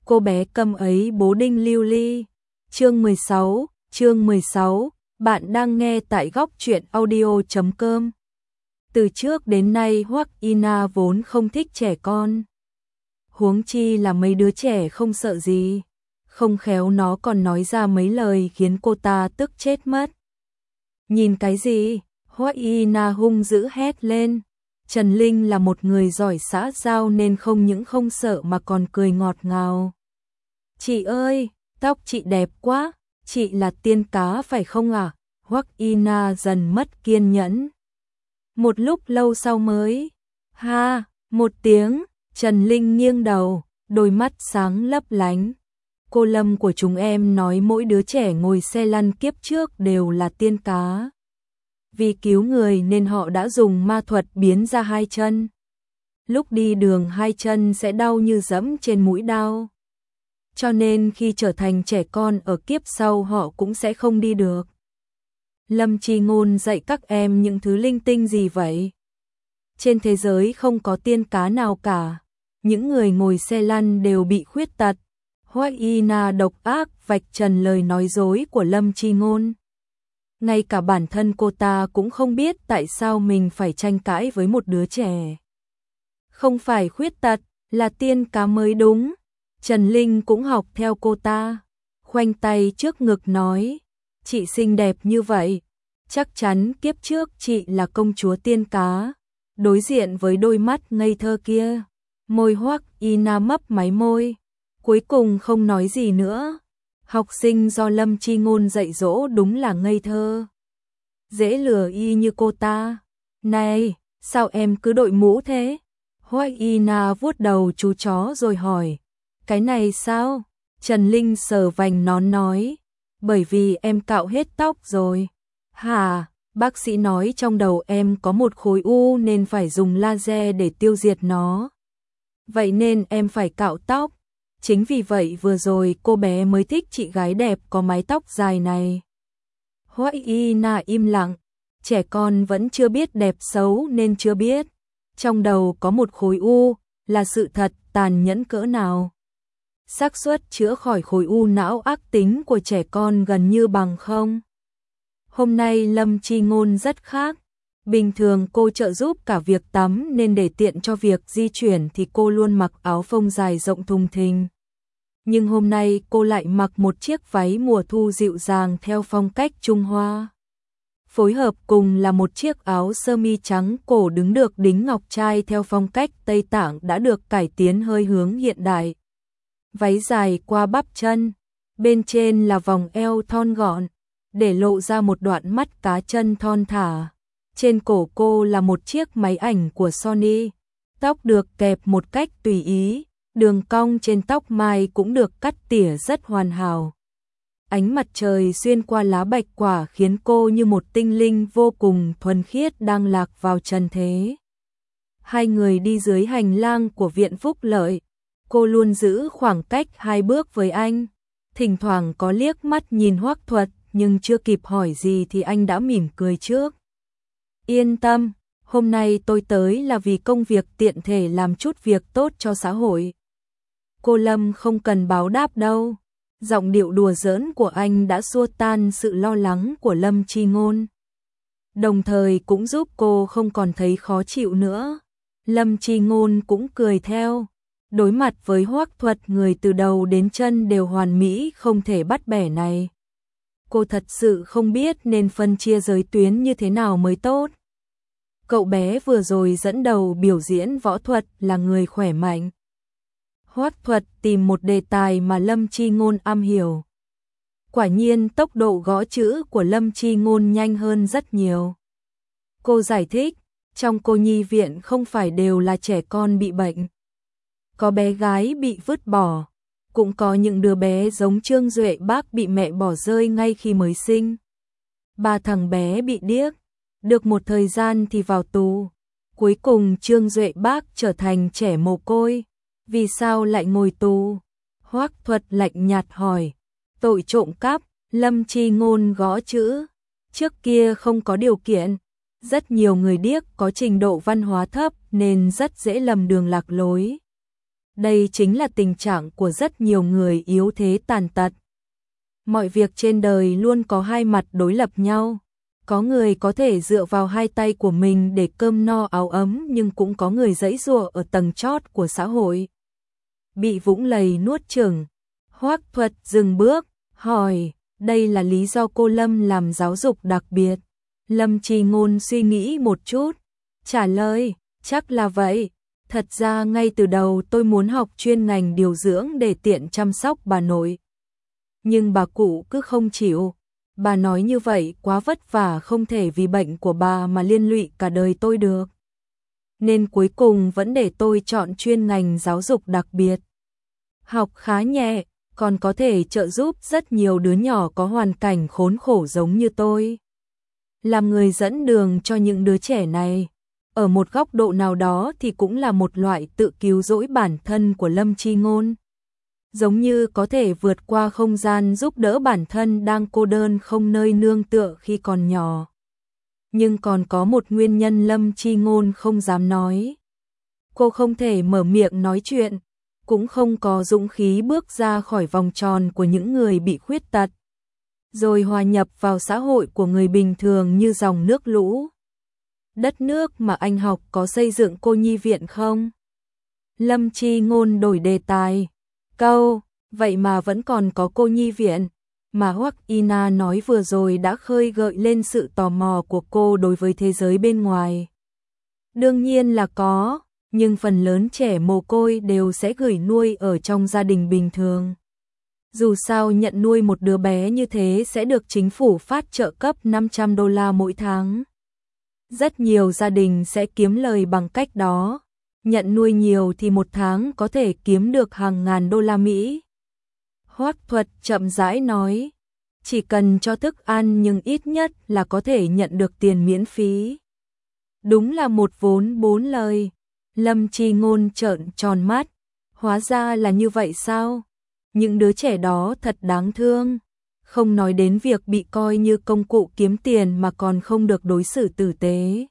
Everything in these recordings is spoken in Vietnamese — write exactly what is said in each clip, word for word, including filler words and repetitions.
Cô bé câm ấy bố đinh lưu ly. Chương mười sáu, chương mười sáu, bạn đang nghe tại góc truyện audio chấm com. Từ trước đến nay Hoắc Ina vốn không thích trẻ con. Huống chi là mấy đứa trẻ không sợ gì. Không khéo nó còn nói ra mấy lời khiến cô ta tức chết mất. Nhìn cái gì? Hoắc Ina hung dữ hét lên. Trần Linh là một người giỏi xã giao nên không những không sợ mà còn cười ngọt ngào. Chị ơi, tóc chị đẹp quá, chị là tiên cá phải không ạ? À? Hoắc Ina dần mất kiên nhẫn. Một lúc lâu sau mới, ha, một tiếng, Trần Linh nghiêng đầu, đôi mắt sáng lấp lánh. Cô Lâm của chúng em nói mỗi đứa trẻ ngồi xe lăn kiếp trước đều là tiên cá. Vì cứu người nên họ đã dùng ma thuật biến ra hai chân. Lúc đi đường hai chân sẽ đau như dẫm trên mũi đao. Cho nên khi trở thành trẻ con ở kiếp sau họ cũng sẽ không đi được. Lâm Chi Ngôn dạy các em những thứ linh tinh gì vậy? Trên thế giới không có tiên cá nào cả. Những người ngồi xe lăn đều bị khuyết tật. Hoắc Ina độc ác vạch trần lời nói dối của Lâm Chi Ngôn. Ngay cả bản thân cô ta cũng không biết tại sao mình phải tranh cãi với một đứa trẻ. Không phải khuyết tật, là tiên cá mới đúng. Trần Linh cũng học theo cô ta. Khoanh tay trước ngực nói. Chị xinh đẹp như vậy. Chắc chắn kiếp trước chị là công chúa tiên cá. Đối diện với đôi mắt ngây thơ kia. Môi Hoắc Ina mấp máy môi. Cuối cùng không nói gì nữa. Học sinh do Lâm Chi Ngôn dạy dỗ đúng là ngây thơ. Dễ lừa y như cô ta. Này, sao em cứ đội mũ thế? Hoắc Ina vuốt đầu chú chó rồi hỏi. Cái này sao? Trần Linh sờ vành nón nói. Bởi vì em cạo hết tóc rồi. Hả? Bác sĩ nói trong đầu em có một khối u nên phải dùng laser để tiêu diệt nó. Vậy nên em phải cạo tóc. Chính vì vậy vừa rồi cô bé mới thích chị gái đẹp có mái tóc dài này. Hoắc Ina im lặng. Trẻ con vẫn chưa biết đẹp xấu nên chưa biết. Trong đầu có một khối u là sự thật tàn nhẫn cỡ nào. Xác suất chữa khỏi khối u não ác tính của trẻ con gần như bằng không. Hôm nay Lâm Chi Ngôn rất khác. Bình thường cô trợ giúp cả việc tắm nên để tiện cho việc di chuyển thì cô luôn mặc áo phông dài rộng thùng thình. Nhưng hôm nay cô lại mặc một chiếc váy mùa thu dịu dàng theo phong cách Trung Hoa. Phối hợp cùng là một chiếc áo sơ mi trắng cổ đứng được đính ngọc trai theo phong cách Tây Tạng đã được cải tiến hơi hướng hiện đại. Váy dài qua bắp chân, bên trên là vòng eo thon gọn, để lộ ra một đoạn mắt cá chân thon thả. Trên cổ cô là một chiếc máy ảnh của Sony, tóc được kẹp một cách tùy ý, đường cong trên tóc mai cũng được cắt tỉa rất hoàn hảo. Ánh mặt trời xuyên qua lá bạch quả khiến cô như một tinh linh vô cùng thuần khiết đang lạc vào trần thế. Hai người đi dưới hành lang của viện Phúc Lợi. Cô luôn giữ khoảng cách hai bước với anh. Thỉnh thoảng có liếc mắt nhìn Hoắc Thuật, nhưng chưa kịp hỏi gì thì anh đã mỉm cười trước. Yên tâm, hôm nay tôi tới là vì công việc tiện thể làm chút việc tốt cho xã hội. Cô Lâm không cần báo đáp đâu. Giọng điệu đùa giỡn của anh đã xua tan sự lo lắng của Lâm Chi Ngôn. Đồng thời cũng giúp cô không còn thấy khó chịu nữa. Lâm Chi Ngôn cũng cười theo. Đối mặt với Hoắc Thuật người từ đầu đến chân đều hoàn mỹ không thể bắt bẻ này. Cô thật sự không biết nên phân chia giới tuyến như thế nào mới tốt. Cậu bé vừa rồi dẫn đầu biểu diễn võ thuật là người khỏe mạnh. Hoắc Thuật tìm một đề tài mà Lâm Chi Ngôn am hiểu. Quả nhiên tốc độ gõ chữ của Lâm Chi Ngôn nhanh hơn rất nhiều. Cô giải thích, trong cô nhi viện không phải đều là trẻ con bị bệnh. Có bé gái bị vứt bỏ, cũng có những đứa bé giống Trương Duệ Bác bị mẹ bỏ rơi ngay khi mới sinh. Ba thằng bé bị điếc, được một thời gian thì vào tù. Cuối cùng Trương Duệ Bác trở thành trẻ mồ côi. Vì sao lại ngồi tù? Hoắc Thuật lạnh nhạt hỏi. Tội trộm cắp. Lâm Chi Ngôn gõ chữ. Trước kia không có điều kiện. Rất nhiều người điếc có trình độ văn hóa thấp nên rất dễ lầm đường lạc lối. Đây chính là tình trạng của rất nhiều người yếu thế tàn tật. Mọi việc trên đời luôn có hai mặt đối lập nhau. Có người có thể dựa vào hai tay của mình để cơm no áo ấm, nhưng cũng có người giãy giụa ở tầng chót của xã hội, bị vũng lầy nuốt chửng. Hoắc Thuật dừng bước, hỏi, đây là lý do cô Lâm làm giáo dục đặc biệt? Lâm Chi Ngôn suy nghĩ một chút, trả lời, chắc là vậy. Thật ra ngay từ đầu tôi muốn học chuyên ngành điều dưỡng để tiện chăm sóc bà nội. Nhưng bà cụ cứ không chịu. Bà nói như vậy quá vất vả, không thể vì bệnh của bà mà liên lụy cả đời tôi được. Nên cuối cùng vẫn để tôi chọn chuyên ngành giáo dục đặc biệt. Học khá nhẹ, còn có thể trợ giúp rất nhiều đứa nhỏ có hoàn cảnh khốn khổ giống như tôi. Làm người dẫn đường cho những đứa trẻ này, ở một góc độ nào đó thì cũng là một loại tự cứu rỗi bản thân của Lâm Chi Ngôn. Giống như có thể vượt qua không gian giúp đỡ bản thân đang cô đơn không nơi nương tựa khi còn nhỏ. Nhưng còn có một nguyên nhân Lâm Chi Ngôn không dám nói. Cô không thể mở miệng nói chuyện, cũng không có dũng khí bước ra khỏi vòng tròn của những người bị khuyết tật, rồi hòa nhập vào xã hội của người bình thường như dòng nước lũ. Đất nước mà anh học có xây dựng cô nhi viện không? Lâm Chi Ngôn đổi đề tài. Câu, vậy mà vẫn còn có cô nhi viện, mà Hoắc Ina nói vừa rồi đã khơi gợi lên sự tò mò của cô đối với thế giới bên ngoài. Đương nhiên là có, nhưng phần lớn trẻ mồ côi đều sẽ gửi nuôi ở trong gia đình bình thường. Dù sao nhận nuôi một đứa bé như thế sẽ được chính phủ phát trợ cấp năm trăm đô la mỗi tháng. Rất nhiều gia đình sẽ kiếm lời bằng cách đó. Nhận nuôi nhiều thì một tháng có thể kiếm được hàng ngàn đô la Mỹ. Hoắc Thuật chậm rãi nói, chỉ cần cho thức ăn nhưng ít nhất là có thể nhận được tiền miễn phí. Đúng là một vốn bốn lời. Lâm Chi Ngôn trợn tròn mắt, hóa ra là như vậy sao? Những đứa trẻ đó thật đáng thương. Không nói đến việc bị coi như công cụ kiếm tiền mà còn không được đối xử tử tế.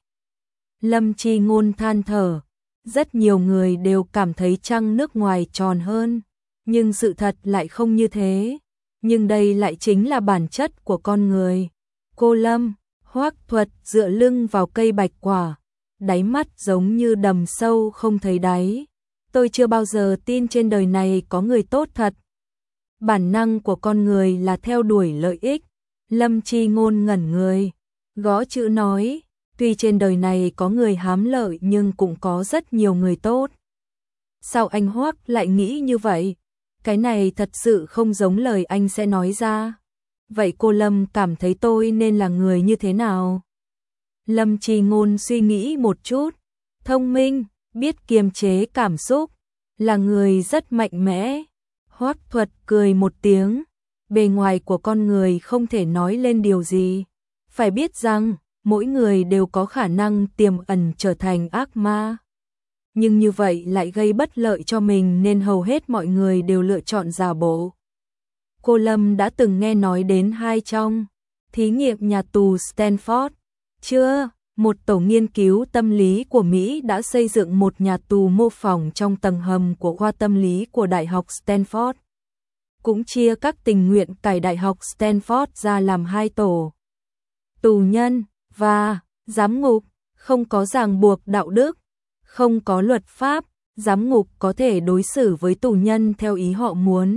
Lâm Chi Ngôn than thở. Rất nhiều người đều cảm thấy trăng nước ngoài tròn hơn, nhưng sự thật lại không như thế. Nhưng đây lại chính là bản chất của con người. Cô Lâm, Hoắc Thuật dựa lưng vào cây bạch quả, đáy mắt giống như đầm sâu không thấy đáy. Tôi chưa bao giờ tin trên đời này có người tốt thật. Bản năng của con người là theo đuổi lợi ích. Lâm Chi Ngôn ngẩn người, gõ chữ nói, tuy trên đời này có người hám lợi nhưng cũng có rất nhiều người tốt. Sao anh Hoắc lại nghĩ như vậy? Cái này thật sự không giống lời anh sẽ nói ra. Vậy cô Lâm cảm thấy tôi nên là người như thế nào? Lâm Chi Ngôn suy nghĩ một chút, thông minh, biết kiềm chế cảm xúc, là người rất mạnh mẽ. Hoắc Thuật cười một tiếng, bề ngoài của con người không thể nói lên điều gì. Phải biết rằng, mỗi người đều có khả năng tiềm ẩn trở thành ác ma. Nhưng như vậy lại gây bất lợi cho mình nên hầu hết mọi người đều lựa chọn giả bộ. Cô Lâm đã từng nghe nói đến hai trong thí nghiệm nhà tù Stanford. Chưa, một tổ nghiên cứu tâm lý của Mỹ đã xây dựng một nhà tù mô phỏng trong tầng hầm của khoa tâm lý của Đại học Stanford. Cũng chia các tình nguyện cải Đại học Stanford ra làm hai tổ. Tù nhân và giám ngục, không có ràng buộc đạo đức, không có luật pháp, giám ngục có thể đối xử với tù nhân theo ý họ muốn.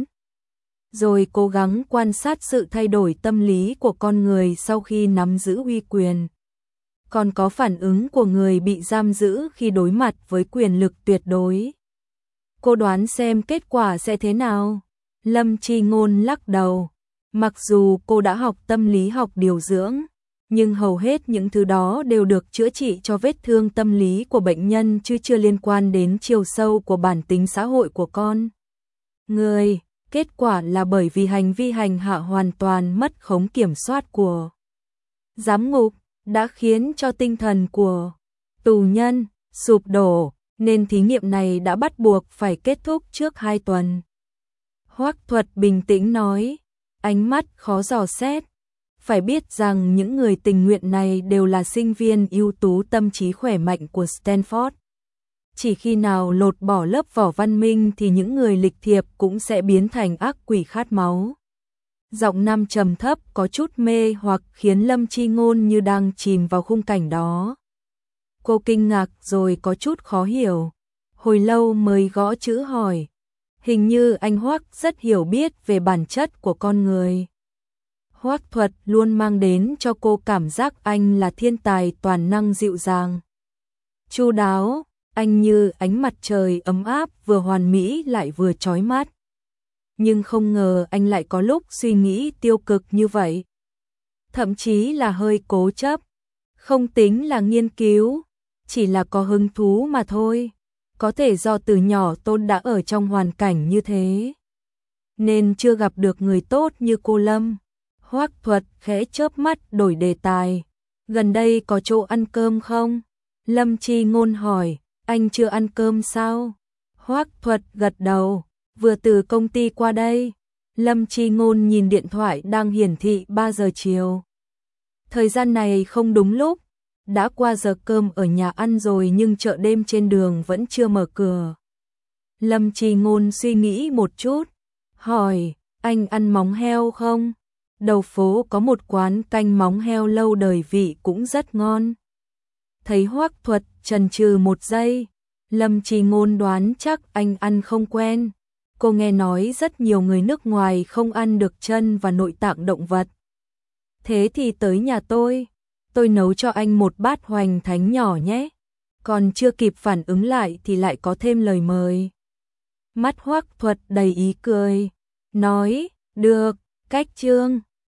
Rồi cố gắng quan sát sự thay đổi tâm lý của con người sau khi nắm giữ uy quyền. Còn có phản ứng của người bị giam giữ khi đối mặt với quyền lực tuyệt đối. Cô đoán xem kết quả sẽ thế nào? Lâm Chi Ngôn lắc đầu. Mặc dù cô đã học tâm lý học điều dưỡng, nhưng hầu hết những thứ đó đều được chữa trị cho vết thương tâm lý của bệnh nhân chứ chưa liên quan đến chiều sâu của bản tính xã hội của con người. Kết quả là bởi vì hành vi hành hạ hoàn toàn mất khống kiểm soát của giám ngục đã khiến cho tinh thần của tù nhân sụp đổ, nên thí nghiệm này đã bắt buộc phải kết thúc trước hai tuần. Hoắc Thuật bình tĩnh nói, ánh mắt khó dò xét. Phải biết rằng những người tình nguyện này đều là sinh viên ưu tú tâm trí khỏe mạnh của Stanford. Chỉ khi nào lột bỏ lớp vỏ văn minh thì những người lịch thiệp cũng sẽ biến thành ác quỷ khát máu. Giọng nam trầm thấp có chút mê hoặc khiến Lâm Chi Ngôn như đang chìm vào khung cảnh đó. Cô kinh ngạc rồi có chút khó hiểu. Hồi lâu mới gõ chữ hỏi. Hình như anh Hoắc rất hiểu biết về bản chất của con người. Hoắc Thuật luôn mang đến cho cô cảm giác anh là thiên tài toàn năng dịu dàng, chu đáo, anh như ánh mặt trời ấm áp vừa hoàn mỹ lại vừa chói mắt. Nhưng không ngờ anh lại có lúc suy nghĩ tiêu cực như vậy. Thậm chí là hơi cố chấp. Không tính là nghiên cứu, chỉ là có hứng thú mà thôi. Có thể do từ nhỏ Tôn đã ở trong hoàn cảnh như thế, nên chưa gặp được người tốt như cô Lâm. Hoắc Thuật khẽ chớp mắt đổi đề tài. Gần đây có chỗ ăn cơm không? Lâm Chi Ngôn hỏi. Anh chưa ăn cơm sao? Hoắc Thuật gật đầu. Vừa từ công ty qua đây. Lâm Chi Ngôn nhìn điện thoại đang hiển thị ba giờ chiều. Thời gian này không đúng lúc. Đã qua giờ cơm ở nhà ăn rồi nhưng chợ đêm trên đường vẫn chưa mở cửa. Lâm Chi Ngôn suy nghĩ một chút. Hỏi, anh ăn móng heo không? Đầu phố có một quán canh móng heo lâu đời vị cũng rất ngon. Thấy Hoắc Thuật chần chừ một giây, Lâm Chi Ngôn đoán chắc anh ăn không quen. Cô nghe nói rất nhiều người nước ngoài không ăn được chân và nội tạng động vật. Thế thì tới nhà tôi, tôi nấu cho anh một bát hoành thánh nhỏ nhé. Còn chưa kịp phản ứng lại thì lại có thêm lời mời. Mắt Hoắc Thuật đầy ý cười, nói, được, cách chương.